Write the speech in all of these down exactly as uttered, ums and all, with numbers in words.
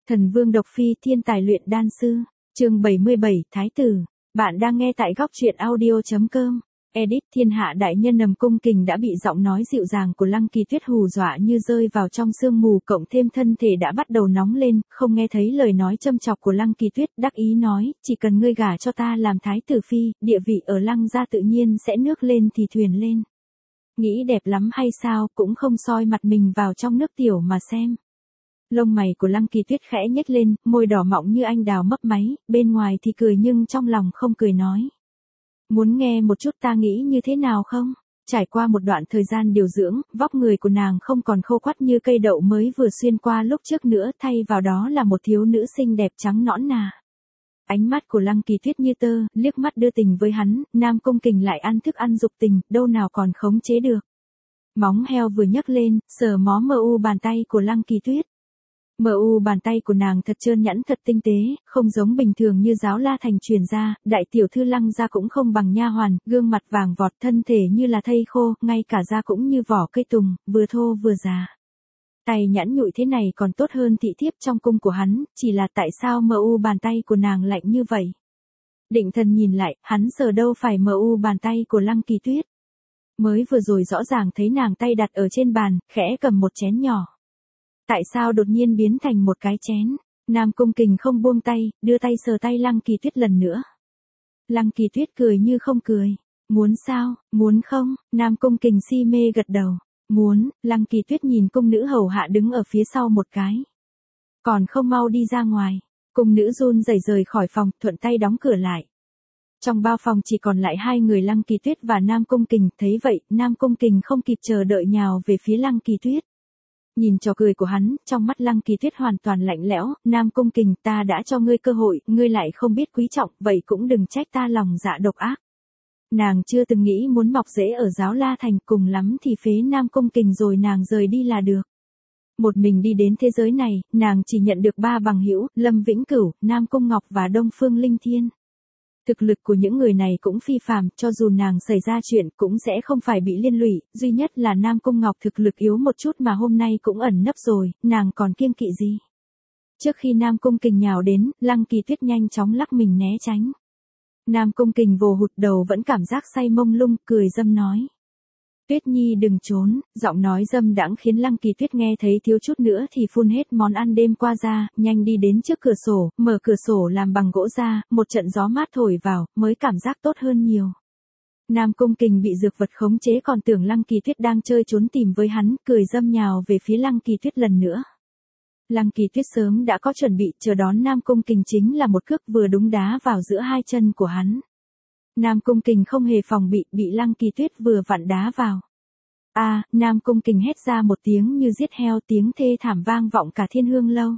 Thần Vương Độc Phi thiên tài luyện đan sư, chương bảy mươi bảy, Thái tử. Bạn đang nghe tại góc truyện audio chấm com. Edit thiên hạ đại nhân Nằm Cung Kình đã bị giọng nói dịu dàng của Lăng Kỳ Tuyết hù dọa như rơi vào trong sương mù, cộng thêm thân thể đã bắt đầu nóng lên, không nghe thấy lời nói châm chọc của Lăng Kỳ Tuyết, đắc ý nói, chỉ cần ngươi gả cho ta làm thái tử phi, địa vị ở Lăng gia tự nhiên sẽ nước lên thì thuyền lên. Nghĩ đẹp lắm hay sao, cũng không soi mặt mình vào trong nước tiểu mà xem. Lông mày của Lăng Kỳ Tuyết khẽ nhếch lên, môi đỏ mọng như anh đào mấp máy, bên ngoài thì cười nhưng trong lòng không cười nói. Muốn nghe một chút ta nghĩ như thế nào không? Trải qua một đoạn thời gian điều dưỡng, vóc người của nàng không còn khô quắt như cây đậu mới vừa xuyên qua lúc trước nữa, thay vào đó là một thiếu nữ xinh đẹp trắng nõn nà. Ánh mắt của Lăng Kỳ Tuyết như tơ, liếc mắt đưa tình với hắn, Nam Cung Kình lại ăn thức ăn dục tình, đâu nào còn khống chế được. Móng heo vừa nhấc lên, sờ mó mờ u bàn tay của Lăng Kỳ Tuyết. Mờ u bàn tay của nàng thật trơn nhẵn, thật tinh tế, không giống bình thường như Giáo La Thành truyền ra, đại tiểu thư Lăng gia cũng không bằng nha hoàn, gương mặt vàng vọt, thân thể như là thây khô, ngay cả da cũng như vỏ cây tùng, vừa thô vừa già. Tay nhẵn nhụi thế này còn tốt hơn thị thiếp trong cung của hắn, chỉ là tại sao mờ u bàn tay của nàng lạnh như vậy? Định thần nhìn lại, hắn sờ đâu phải mờ u bàn tay của Lăng Kỳ Tuyết. Mới vừa rồi rõ ràng thấy nàng tay đặt ở trên bàn, khẽ cầm một chén nhỏ. Tại sao đột nhiên biến thành một cái chén? Nam Cung Kình không buông tay, đưa tay sờ tay Lăng Kỳ Tuyết lần nữa. Lăng Kỳ Tuyết cười như không cười. Muốn sao, muốn không? Nam Cung Kình si mê gật đầu. Muốn. Lăng Kỳ Tuyết nhìn cung nữ hầu hạ đứng ở phía sau một cái. Còn không mau đi ra ngoài. Cung nữ run rẩy rời khỏi phòng, thuận tay đóng cửa lại. Trong bao phòng chỉ còn lại hai người Lăng Kỳ Tuyết và Nam Cung Kình, thấy vậy, Nam Cung Kình không kịp chờ đợi nhào về phía Lăng Kỳ Tuyết. Nhìn trò cười của hắn, trong mắt Lăng Kỳ Tuyết hoàn toàn lạnh lẽo, Nam Cung Kình, ta đã cho ngươi cơ hội, ngươi lại không biết quý trọng, vậy cũng đừng trách ta lòng dạ độc ác. Nàng chưa từng nghĩ muốn mọc rễ ở Giáo La Thành, cùng lắm thì phế Nam Cung Kình rồi nàng rời đi là được. Một mình đi đến thế giới này, nàng chỉ nhận được ba bằng hữu, Lâm Vĩnh Cửu, Nam Cung Ngọc và Đông Phương Linh Thiên. Thực lực của những người này cũng phi phàm, cho dù nàng xảy ra chuyện cũng sẽ không phải bị liên lụy, duy nhất là Nam Cung Ngọc thực lực yếu một chút mà hôm nay cũng ẩn nấp rồi, nàng còn kiêng kỵ gì. Trước khi Nam Cung Kình nhào đến, Lăng Kỳ Tuyết nhanh chóng lắc mình né tránh. Nam Cung Kình vồ hụt đầu vẫn cảm giác say mông lung, cười dâm nói. Tuyết Nhi đừng trốn, giọng nói dâm đãng khiến Lăng Kỳ Tuyết nghe thấy thiếu chút nữa thì phun hết món ăn đêm qua ra, nhanh đi đến trước cửa sổ, mở cửa sổ làm bằng gỗ ra, một trận gió mát thổi vào, mới cảm giác tốt hơn nhiều. Nam Cung Kình bị dược vật khống chế còn tưởng Lăng Kỳ Tuyết đang chơi trốn tìm với hắn, cười dâm nhào về phía Lăng Kỳ Tuyết lần nữa. Lăng Kỳ Tuyết sớm đã có chuẩn bị, chờ đón Nam Cung Kình chính là một cước vừa đúng đá vào giữa hai chân của hắn. Nam Cung Kình không hề phòng bị, bị Lăng Kỳ Tuyết vừa vặn đá vào. A, à, Nam Cung Kình hét ra một tiếng như giết heo, tiếng thê thảm vang vọng cả Thiên Hương lâu.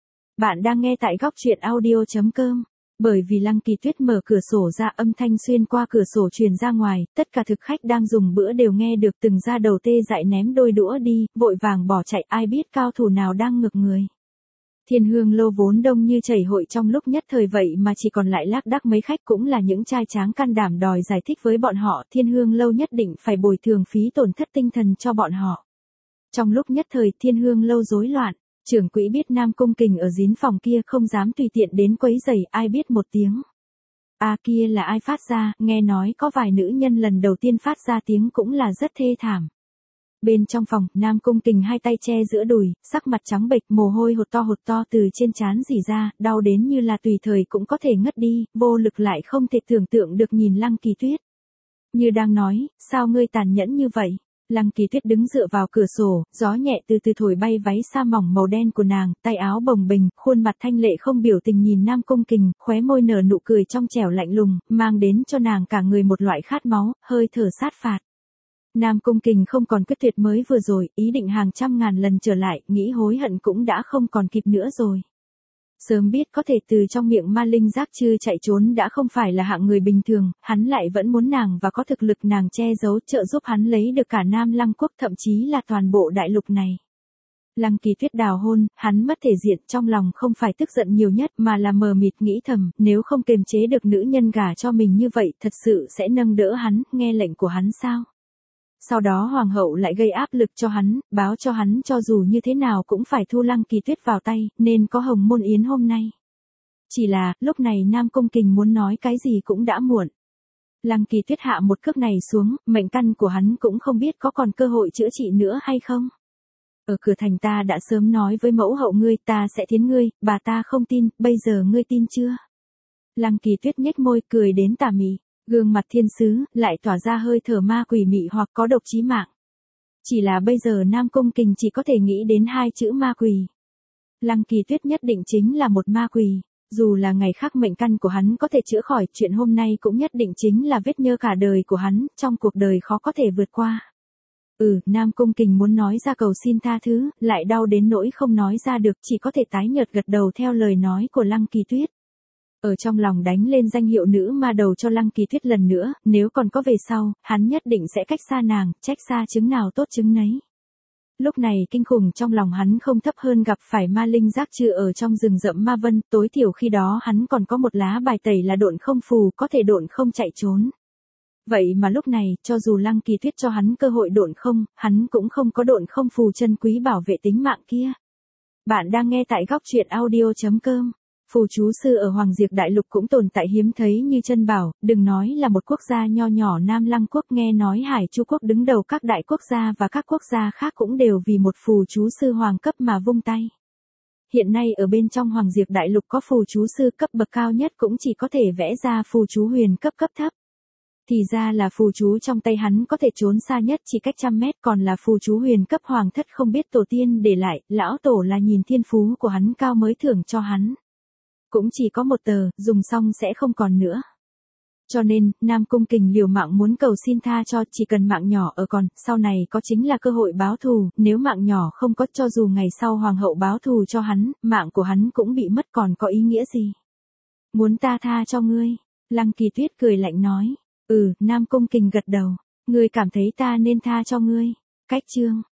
Bạn đang nghe tại góc truyện audio chấm com. Bởi vì Lăng Kỳ Tuyết mở cửa sổ ra, âm thanh xuyên qua cửa sổ truyền ra ngoài, tất cả thực khách đang dùng bữa đều nghe được, từng ra đầu tê dại ném đôi đũa đi, vội vàng bỏ chạy, ai biết cao thủ nào đang ngược người. Thiên Hương lâu vốn đông như chảy hội, trong lúc nhất thời vậy mà chỉ còn lại lác đác mấy khách, cũng là những trai tráng can đảm đòi giải thích với bọn họ, Thiên Hương lâu nhất định phải bồi thường phí tổn thất tinh thần cho bọn họ. Trong lúc nhất thời Thiên Hương lâu rối loạn, trưởng quỹ biết Nam Cung Kình ở dín phòng kia không dám tùy tiện đến quấy rầy, ai biết một tiếng. A à, kia là ai phát ra, nghe nói có vài nữ nhân lần đầu tiên phát ra tiếng cũng là rất thê thảm. Bên trong phòng, Nam Cung Kình hai tay che giữa đùi, sắc mặt trắng bệch, mồ hôi hột to hột to từ trên trán rỉ ra, đau đến như là tùy thời cũng có thể ngất đi, vô lực lại không thể tưởng tượng được nhìn Lăng Kỳ Tuyết. Như đang nói, sao ngươi tàn nhẫn như vậy? Lăng Kỳ Tuyết đứng dựa vào cửa sổ, gió nhẹ từ từ thổi bay váy sa mỏng màu đen của nàng, tay áo bồng bềnh, khuôn mặt thanh lệ không biểu tình nhìn Nam Cung Kình, khóe môi nở nụ cười trong trẻo lạnh lùng, mang đến cho nàng cả người một loại khát máu, hơi thở sát phạt. Nam Cung Kình không còn quyết tuyệt mới vừa rồi, ý định hàng trăm ngàn lần trở lại, nghĩ hối hận cũng đã không còn kịp nữa rồi. Sớm biết có thể từ trong miệng ma linh giác chư chạy trốn đã không phải là hạng người bình thường, hắn lại vẫn muốn nàng và có thực lực nàng che giấu, trợ giúp hắn lấy được cả Nam Lăng quốc, thậm chí là toàn bộ đại lục này. Lăng Kỳ Tuyết đào hôn, hắn mất thể diện, trong lòng không phải tức giận nhiều nhất mà là mờ mịt nghĩ thầm, nếu không kiềm chế được nữ nhân gả cho mình như vậy, thật sự sẽ nâng đỡ hắn, nghe lệnh của hắn sao? Sau đó hoàng hậu lại gây áp lực cho hắn, báo cho hắn cho dù như thế nào cũng phải thu Lăng Kỳ Tuyết vào tay, nên có hồng môn yến hôm nay. Chỉ là, lúc này Nam Cung Kình muốn nói cái gì cũng đã muộn. Lăng Kỳ Tuyết hạ một cước này xuống, mệnh căn của hắn cũng không biết có còn cơ hội chữa trị nữa hay không. Ở cửa thành ta đã sớm nói với mẫu hậu ngươi ta sẽ thiến ngươi, bà ta không tin, bây giờ ngươi tin chưa? Lăng Kỳ Tuyết nhếch môi cười đến tà mị, gương mặt thiên sứ, lại tỏa ra hơi thở ma quỷ mị hoặc có độc chí mạng. Chỉ là bây giờ Nam Cung Kình chỉ có thể nghĩ đến hai chữ ma quỷ. Lăng Kỳ Tuyết nhất định chính là một ma quỷ. Dù là ngày khác mệnh căn của hắn có thể chữa khỏi, chuyện hôm nay cũng nhất định chính là vết nhơ cả đời của hắn, trong cuộc đời khó có thể vượt qua. Ừ, Nam Cung Kình muốn nói ra cầu xin tha thứ, lại đau đến nỗi không nói ra được, chỉ có thể tái nhợt gật đầu theo lời nói của Lăng Kỳ Tuyết. Ở trong lòng đánh lên danh hiệu nữ ma đầu cho Lăng Kỳ Tuyết lần nữa, nếu còn có về sau, hắn nhất định sẽ cách xa nàng, trách xa chứng nào tốt chứng nấy. Lúc này kinh khủng trong lòng hắn không thấp hơn gặp phải ma linh giác trừ ở trong rừng rậm ma vân, tối thiểu khi đó hắn còn có một lá bài tẩy là độn không phù, có thể độn không chạy trốn. Vậy mà lúc này, cho dù Lăng Kỳ Tuyết cho hắn cơ hội độn không, hắn cũng không có độn không phù chân quý bảo vệ tính mạng kia. Bạn đang nghe tại góc truyện audio chấm com. Phù chú sư ở Hoàng Diệt Đại Lục cũng tồn tại hiếm thấy như chân bảo, đừng nói là một quốc gia nho nhỏ Nam Lăng quốc, nghe nói Hải Chu quốc đứng đầu các đại quốc gia và các quốc gia khác cũng đều vì một phù chú sư hoàng cấp mà vung tay. Hiện nay ở bên trong Hoàng Diệt Đại Lục có phù chú sư cấp bậc cao nhất cũng chỉ có thể vẽ ra phù chú huyền cấp cấp thấp. Thì ra là phù chú trong tay hắn có thể trốn xa nhất chỉ cách trăm mét, còn là phù chú huyền cấp hoàng thất không biết tổ tiên để lại, lão tổ là nhìn thiên phú của hắn cao mới thưởng cho hắn. Cũng chỉ có một tờ, dùng xong sẽ không còn nữa. Cho nên, Nam Cung Kình liều mạng muốn cầu xin tha cho, chỉ cần mạng nhỏ ở còn, sau này có chính là cơ hội báo thù, nếu mạng nhỏ không có, cho dù ngày sau hoàng hậu báo thù cho hắn, mạng của hắn cũng bị mất, còn có ý nghĩa gì. Muốn ta tha cho ngươi? Lăng Kỳ Tuyết cười lạnh nói. Ừ, Nam Cung Kình gật đầu. Ngươi cảm thấy ta nên tha cho ngươi. Cách chương.